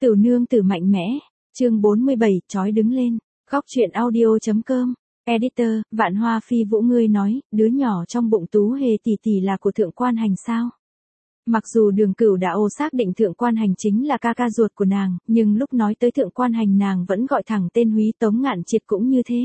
Tửu nương tử mạnh mẽ, chương 47, chói đứng lên, góc truyện audio.com, editor, Vạn Hoa Phi Vũ ngươi nói, đứa nhỏ trong bụng Tú Hề tỷ tỷ là của Thượng Quan Hành sao? Mặc dù Đường Cửu đã xác định Thượng Quan Hành chính là ca ca ruột của nàng, nhưng lúc nói tới Thượng Quan Hành nàng vẫn gọi thẳng tên Húy Tống Ngạn Triệt cũng như thế.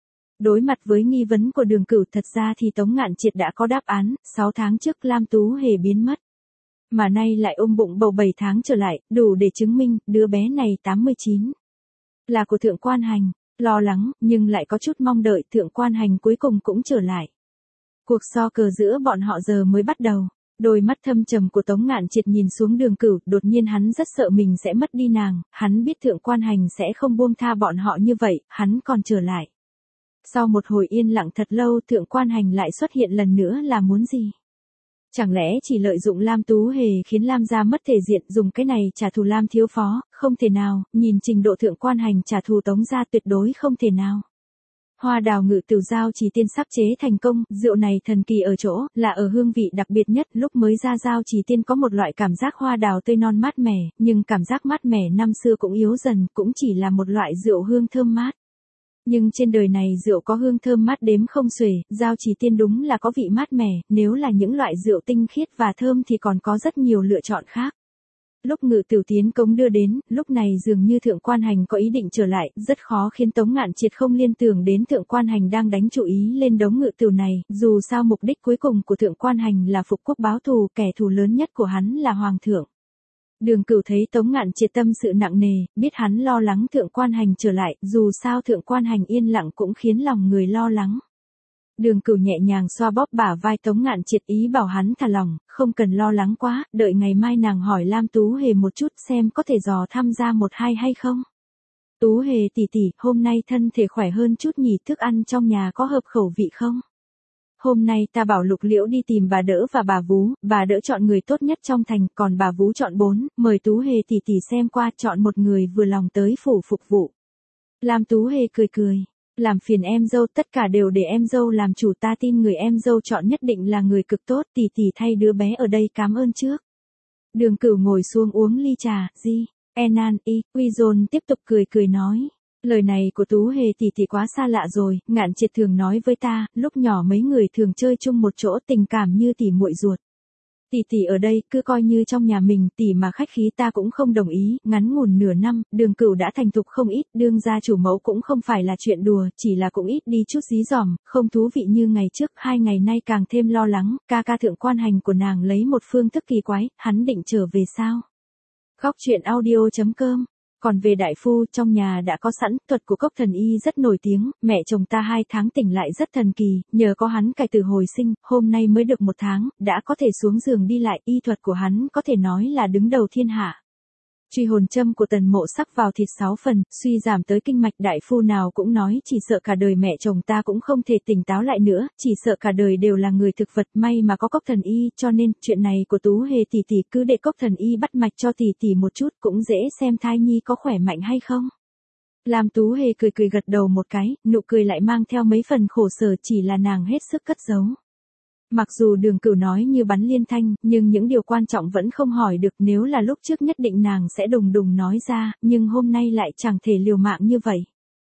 Đối mặt với nghi vấn của Đường Cửu thật ra thì Tống Ngạn Triệt đã có đáp án, 6 tháng trước Lam Tú Hề biến mất. Mà nay lại ôm bụng bầu 7 tháng trở lại, đủ để chứng minh, đứa bé này 89. Là của Thượng Quan Hành, lo lắng, nhưng lại có chút mong đợi Thượng Quan Hành cuối cùng cũng trở lại. Cuộc so cờ giữa bọn họ giờ mới bắt đầu, đôi mắt thâm trầm của Tống Ngạn Triệt nhìn xuống Đường Cửu, đột nhiên hắn rất sợ mình sẽ mất đi nàng, hắn biết Thượng Quan Hành sẽ không buông tha bọn họ như vậy, hắn còn trở lại. Sau một hồi yên lặng thật lâu Thượng Quan Hành lại xuất hiện lần nữa là muốn gì? Chẳng lẽ chỉ lợi dụng Lam Tú Hề khiến Lam gia mất thể diện dùng cái này trả thù Lam thiếu phó, không thể nào, nhìn trình độ Thượng Quan Hành trả thù Tống gia tuyệt đối không thể nào. Hoa đào ngự tửu giao chỉ tiên sắp chế thành công, rượu này thần kỳ ở chỗ, là ở hương vị đặc biệt nhất, lúc mới ra giao chỉ tiên có một loại cảm giác hoa đào tươi non mát mẻ, nhưng cảm giác mát mẻ năm xưa cũng yếu dần, cũng chỉ là một loại rượu hương thơm mát. Nhưng trên đời này rượu có hương thơm mát đếm không xuể, giao chỉ tiên đúng là có vị mát mẻ, nếu là những loại rượu tinh khiết và thơm thì còn có rất nhiều lựa chọn khác. Lúc ngự tửu tiến cống đưa đến, lúc này dường như Thượng Quan Hành có ý định trở lại, rất khó khiến Tống Ngạn Triệt không liên tưởng đến Thượng Quan Hành đang đánh chú ý lên đống ngự tửu này, dù sao mục đích cuối cùng của Thượng Quan Hành là phục quốc báo thù, kẻ thù lớn nhất của hắn là Hoàng thượng. Đường Cửu thấy Tống Ngạn Triệt tâm sự nặng nề, biết hắn lo lắng Thượng Quan Hành trở lại, dù sao Thượng Quan Hành yên lặng cũng khiến lòng người lo lắng. Đường Cửu nhẹ nhàng xoa bóp bả vai Tống Ngạn Triệt ý bảo hắn thả lòng, không cần lo lắng quá, đợi ngày mai nàng hỏi Lam Tú Hề một chút xem có thể dò thăm ra một hai hay không. Tú Hề tỷ tỷ, hôm nay thân thể khỏe hơn chút nhỉ, thức ăn trong nhà có hợp khẩu vị không? Hôm nay ta bảo Lục Liễu đi tìm bà Đỡ và bà Vú, bà Đỡ chọn người tốt nhất trong thành, còn bà Vú chọn 4, mời Tú Hề tỷ tỷ xem qua, chọn một người vừa lòng tới phủ phục vụ. Lam Tú Hề cười cười, làm phiền em dâu, tất cả đều để em dâu làm chủ, ta tin người em dâu chọn nhất định là người cực tốt, tỷ tỷ thay đứa bé ở đây cảm ơn trước. Đường Cửu ngồi xuống uống ly trà, Di, Enan, Uy Dồn tiếp tục cười cười nói. Lời này của Tú Hề tỷ tỷ quá xa lạ rồi, Ngạn Triệt thường nói với ta, lúc nhỏ mấy người thường chơi chung một chỗ tình cảm như tỉ muội ruột. Tỷ tỷ ở đây cứ coi như trong nhà mình, tỷ mà khách khí ta cũng không đồng ý, ngắn ngủn nửa năm, Đường Cửu đã thành thục không ít, đương gia chủ mẫu cũng không phải là chuyện đùa, chỉ là cũng ít đi chút dí dỏm, không thú vị như ngày trước, 2 ngày nay càng thêm lo lắng, ca ca Thượng Quan Hành của nàng lấy một phương thức kỳ quái, hắn định trở về sao? Góc truyện audio.com. Còn về đại phu, trong nhà đã có sẵn, thuật của Cốc Thần Y rất nổi tiếng, mẹ chồng ta 2 tháng tỉnh lại rất thần kỳ, nhờ có hắn cải tử hồi sinh, hôm nay mới được 1 tháng, đã có thể xuống giường đi lại, y thuật của hắn có thể nói là đứng đầu thiên hạ. Truy hồn châm của Tần Mộ sắc vào thịt 6 phần, suy giảm tới kinh mạch, đại phu nào cũng nói chỉ sợ cả đời mẹ chồng ta cũng không thể tỉnh táo lại nữa, chỉ sợ cả đời đều là người thực vật, may mà có Cốc Thần Y, cho nên, chuyện này của Tú Hề tỷ tỷ cứ để Cốc Thần Y bắt mạch cho tỷ tỷ một chút, cũng dễ xem thai nhi có khỏe mạnh hay không. Lam Tú Hề cười cười gật đầu một cái, nụ cười lại mang theo mấy phần khổ sở, chỉ là nàng hết sức cất giấu. Mặc dù Đường Cửu nói như bắn liên thanh, nhưng những điều quan trọng vẫn không hỏi được, nếu là lúc trước nhất định nàng sẽ đùng đùng nói ra, nhưng hôm nay lại chẳng thể liều mạng như vậy.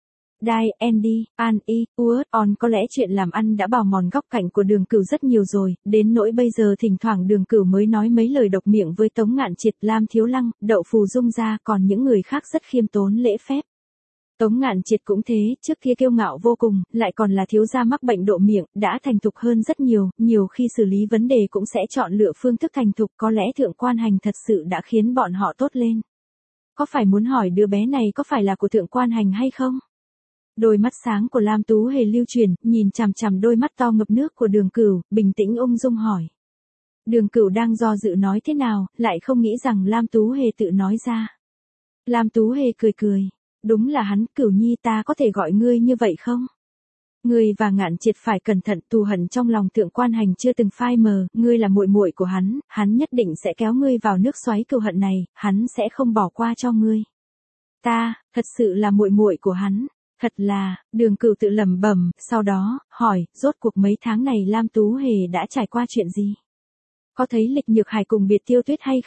Dai, Andy, An Y, Uất, On có lẽ chuyện làm ăn đã bào mòn góc cạnh của Đường Cửu rất nhiều rồi, đến nỗi bây giờ thỉnh thoảng Đường Cửu mới nói mấy lời độc miệng với Tống Ngạn Triệt, Lam Thiếu Lăng, Đậu Phù Dung ra, còn những người khác rất khiêm tốn lễ phép. Tống Ngạn Triệt cũng thế, trước kia kiêu ngạo vô cùng, lại còn là thiếu gia mắc bệnh độ miệng, đã thành thục hơn rất nhiều, nhiều khi xử lý vấn đề cũng sẽ chọn lựa phương thức thành thục, có lẽ Thượng Quan Hành thật sự đã khiến bọn họ tốt lên. Có phải muốn hỏi đứa bé này có phải là của Thượng Quan Hành hay không? Đôi mắt sáng của Lam Tú Hề lưu chuyển, nhìn chằm chằm đôi mắt to ngập nước của Đường Cửu, bình tĩnh ung dung hỏi. Đường Cửu đang do dự nói thế nào, lại không nghĩ rằng Lam Tú Hề tự nói ra. Lam Tú Hề cười cười. Đúng là hắn, Cửu nhi ta có thể gọi ngươi như vậy không? Ngươi và Ngạn Triệt phải cẩn thận, thù hận trong lòng Thượng Quan Hành chưa từng phai mờ, ngươi là muội muội của hắn nhất định sẽ kéo ngươi vào nước xoáy cừu hận này, hắn sẽ không bỏ qua cho ngươi. Ta, thật sự là muội muội của hắn, thật là, Đường Cửu tự lẩm bẩm, sau đó, hỏi, rốt cuộc mấy tháng này Lam Tú Hề đã trải qua chuyện gì? Có thấy Lịch Nhược Hải cùng Biệt Tiêu Tuyết hay không?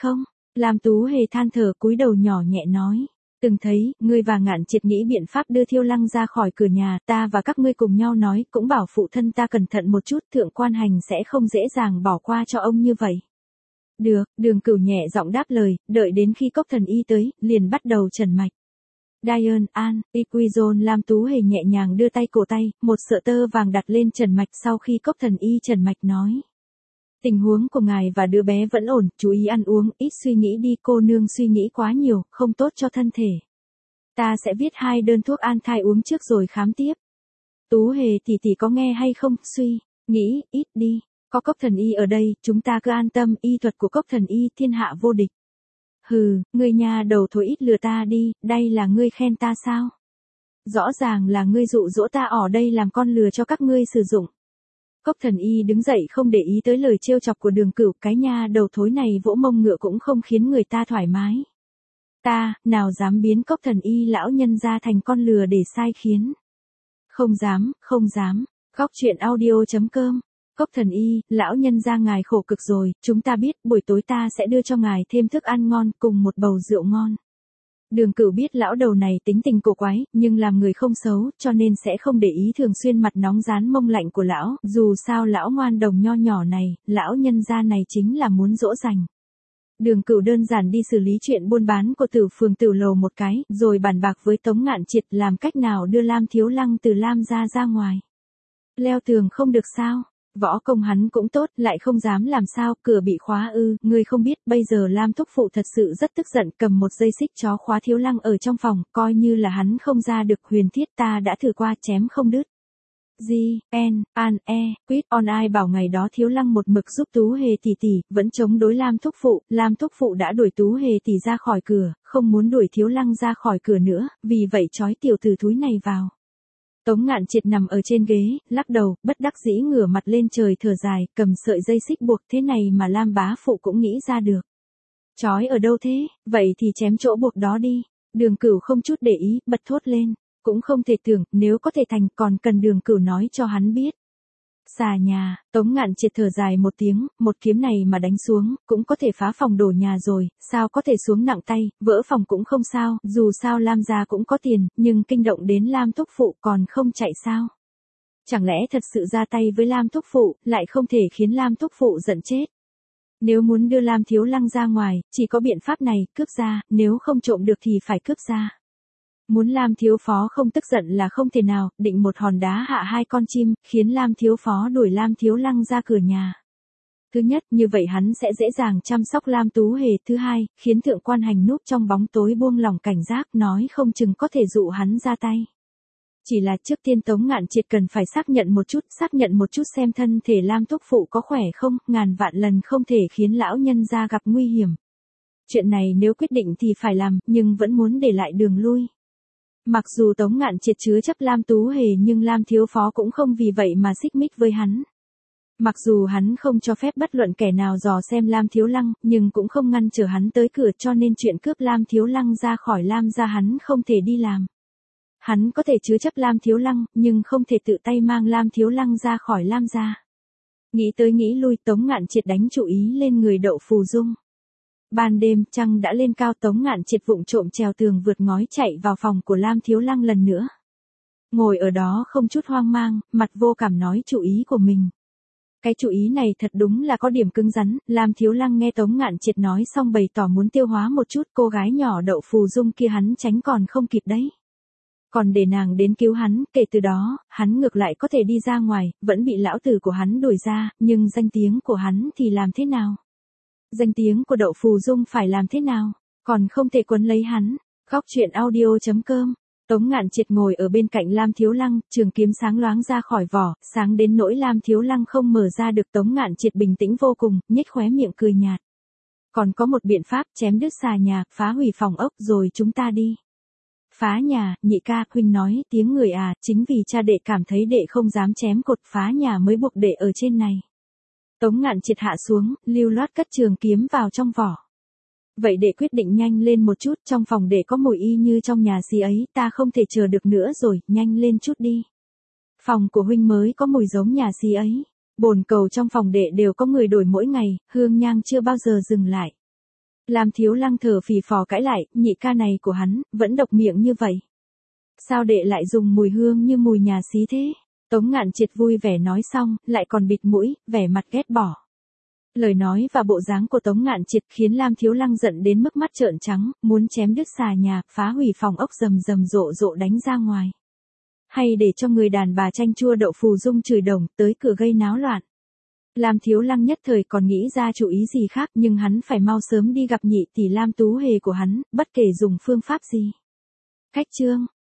Lam Tú Hề than thở cúi đầu nhỏ nhẹ nói. Từng thấy, ngươi và Ngạn Triệt nghĩ biện pháp đưa Thiêu Lăng ra khỏi cửa nhà, ta và các ngươi cùng nhau nói, cũng bảo phụ thân ta cẩn thận một chút, thượng quan hành sẽ không dễ dàng bỏ qua cho ông như vậy. Được, Đường Cửu nhẹ giọng đáp lời, đợi đến khi Cốc Thần Y tới, liền bắt đầu trần mạch. Diane, An, Iquizon. Lam Tú Hề nhẹ nhàng đưa tay cổ tay, một sợi tơ vàng đặt lên trần mạch sau khi Cốc Thần Y trần mạch nói. Tình huống của ngài và đứa bé vẫn ổn, chú ý ăn uống, ít suy nghĩ đi, cô nương suy nghĩ quá nhiều, không tốt cho thân thể. Ta sẽ viết 2 đơn thuốc an thai uống trước rồi khám tiếp. Tú Hề tỷ có nghe hay không, suy nghĩ ít đi, có Cốc Thần Y ở đây, chúng ta cứ an tâm, y thuật của Cốc Thần Y thiên hạ vô địch. Hừ, ngươi nhà đầu thối ít lừa ta đi, đây là ngươi khen ta sao? Rõ ràng là ngươi dụ dỗ ta ở đây làm con lừa cho các ngươi sử dụng. Cốc Thần Y đứng dậy không để ý tới lời trêu chọc của Đường Cửu, cái nha đầu thối này vỗ mông ngựa cũng không khiến người ta thoải mái. Ta, nào dám biến Cốc Thần Y lão nhân ra thành con lừa để sai khiến. Không dám, không dám. Góc truyện audio.com. Cốc Thần Y, lão nhân ra ngài khổ cực rồi, chúng ta biết, buổi tối ta sẽ đưa cho ngài thêm thức ăn ngon cùng một bầu rượu ngon. Đường Cửu biết lão đầu này tính tình cổ quái, nhưng làm người không xấu, cho nên sẽ không để ý thường xuyên mặt nóng rán mông lạnh của lão, dù sao lão ngoan đồng nho nhỏ này, lão nhân gia này chính là muốn dỗ dành. Đường Cửu đơn giản đi xử lý chuyện buôn bán của Tử Phường Tử Lầu một cái, rồi bàn bạc với Tống Ngạn Triệt làm cách nào đưa Lam Thiếu Lăng từ Lam gia ra ngoài. Leo tường không được sao? Võ công hắn cũng tốt, lại không dám làm sao, cửa bị khóa ư, ngươi không biết, bây giờ Lam thúc phụ thật sự rất tức giận, cầm một dây xích chó khóa Thiếu Lăng ở trong phòng, coi như là hắn không ra được, huyền thiết ta đã thử qua, chém không đứt. Quýt on ai bảo ngày đó Thiếu Lăng một mực giúp Tú Hề tỷ, vẫn chống đối Lam thúc phụ đã đuổi Tú Hề tỷ ra khỏi cửa, không muốn đuổi Thiếu Lăng ra khỏi cửa nữa, vì vậy trói tiểu tử thúi này vào. Tống Ngạn Triệt nằm ở trên ghế, lắc đầu, bất đắc dĩ ngửa mặt lên trời thở dài, cầm sợi dây xích buộc thế này mà Lam bá phụ cũng nghĩ ra được. Chói ở đâu thế, vậy thì chém chỗ buộc đó đi. Đường Cửu không chút để ý, bật thốt lên. Cũng không thể tưởng, nếu có thể thành còn cần Đường Cửu nói cho hắn biết. Xà nhà, Tống Ngạn Triệt thở dài một tiếng, một kiếm này mà đánh xuống, cũng có thể phá phòng đổ nhà rồi, sao có thể xuống nặng tay, vỡ phòng cũng không sao, dù sao Lam gia cũng có tiền, nhưng kinh động đến Lam thúc phụ còn không chạy sao. Chẳng lẽ thật sự ra tay với Lam thúc phụ, lại không thể khiến Lam thúc phụ giận chết. Nếu muốn đưa Lam Thiếu Lăng ra ngoài, chỉ có biện pháp này, cướp ra, nếu không trộm được thì phải cướp ra. Muốn Lam thiếu phó không tức giận là không thể nào, định một hòn đá hạ 2 con chim, khiến Lam thiếu phó đuổi Lam Thiếu Lăng ra cửa nhà. Thứ nhất, như vậy hắn sẽ dễ dàng chăm sóc Lam Tú Hề. Thứ hai, khiến thượng quan hành núp trong bóng tối buông lỏng cảnh giác, nói không chừng có thể dụ hắn ra tay. Chỉ là trước tiên Tống Ngạn Triệt cần phải xác nhận một chút xem thân thể Lam thúc phụ có khỏe không, ngàn vạn lần không thể khiến lão nhân gia gặp nguy hiểm. Chuyện này nếu quyết định thì phải làm, nhưng vẫn muốn để lại đường lui. Mặc dù Tống Ngạn Triệt chứa chấp Lam Tú Hề nhưng Lam thiếu phó cũng không vì vậy mà xích mích với hắn. Mặc dù hắn không cho phép bất luận kẻ nào dò xem Lam Thiếu Lăng, nhưng cũng không ngăn trở hắn tới cửa, cho nên chuyện cướp Lam Thiếu Lăng ra khỏi Lam gia hắn không thể đi làm. Hắn có thể chứa chấp Lam Thiếu Lăng, nhưng không thể tự tay mang Lam Thiếu Lăng ra khỏi Lam gia. Nghĩ tới nghĩ lui, Tống Ngạn Triệt đánh chủ ý lên người Đậu Phù Dung. Ban đêm, trăng đã lên cao, Tống Ngạn Triệt vụng trộm trèo tường vượt ngói chạy vào phòng của Lam Thiếu Lăng lần nữa. Ngồi ở đó không chút hoang mang, mặt vô cảm nói chủ ý của mình. Cái chủ ý này thật đúng là có điểm cứng rắn, Lam Thiếu Lăng nghe Tống Ngạn Triệt nói xong bày tỏ muốn tiêu hóa một chút, cô gái nhỏ Đậu Phù Dung kia hắn tránh còn không kịp đấy. Còn để nàng đến cứu hắn, kể từ đó, hắn ngược lại có thể đi ra ngoài, vẫn bị lão tử của hắn đuổi ra, nhưng danh tiếng của hắn thì làm thế nào? Danh tiếng của Đậu Phù Dung phải làm thế nào? Còn không thể quấn lấy hắn. Góc truyện audio.com. Tống Ngạn Triệt ngồi ở bên cạnh Lam Thiếu Lăng, trường kiếm sáng loáng ra khỏi vỏ, sáng đến nỗi Lam Thiếu Lăng không mở ra được. Tống Ngạn Triệt bình tĩnh vô cùng, nhếch khóe miệng cười nhạt. Còn có một biện pháp, chém đứt xà nhà, phá hủy phòng ốc rồi chúng ta đi. Phá nhà, nhị ca, huynh nói, tiếng người à, chính vì cha đệ cảm thấy đệ không dám chém cột phá nhà mới buộc đệ ở trên này. Tống Ngạn Triệt hạ xuống, lưu loát cất trường kiếm vào trong vỏ. Vậy đệ quyết định nhanh lên một chút, trong phòng đệ có mùi y như trong nhà xí ấy, ta không thể chờ được nữa rồi, nhanh lên chút đi. Phòng của huynh mới có mùi giống nhà xí ấy. Bồn cầu trong phòng đệ đều có người đổi mỗi ngày, hương nhang chưa bao giờ dừng lại. Lam Thiếu Lăng thở phì phò cãi lại, nhị ca này của hắn, vẫn độc miệng như vậy. Sao đệ lại dùng mùi hương như mùi nhà xí thế? Tống Ngạn Triệt vui vẻ nói xong, lại còn bịt mũi, vẻ mặt ghét bỏ. Lời nói và bộ dáng của Tống Ngạn Triệt khiến Lam Thiếu Lăng giận đến mức mắt trợn trắng, muốn chém đứt xà nhà, phá hủy phòng ốc rầm rộ đánh ra ngoài. Hay để cho người đàn bà chanh chua đậu phù dung chửi đồng, tới cửa gây náo loạn. Lam Thiếu Lăng nhất thời còn nghĩ ra chủ ý gì khác, nhưng hắn phải mau sớm đi gặp nhị tỷ Lam Tú Hề của hắn, bất kể dùng phương pháp gì. Khách trương,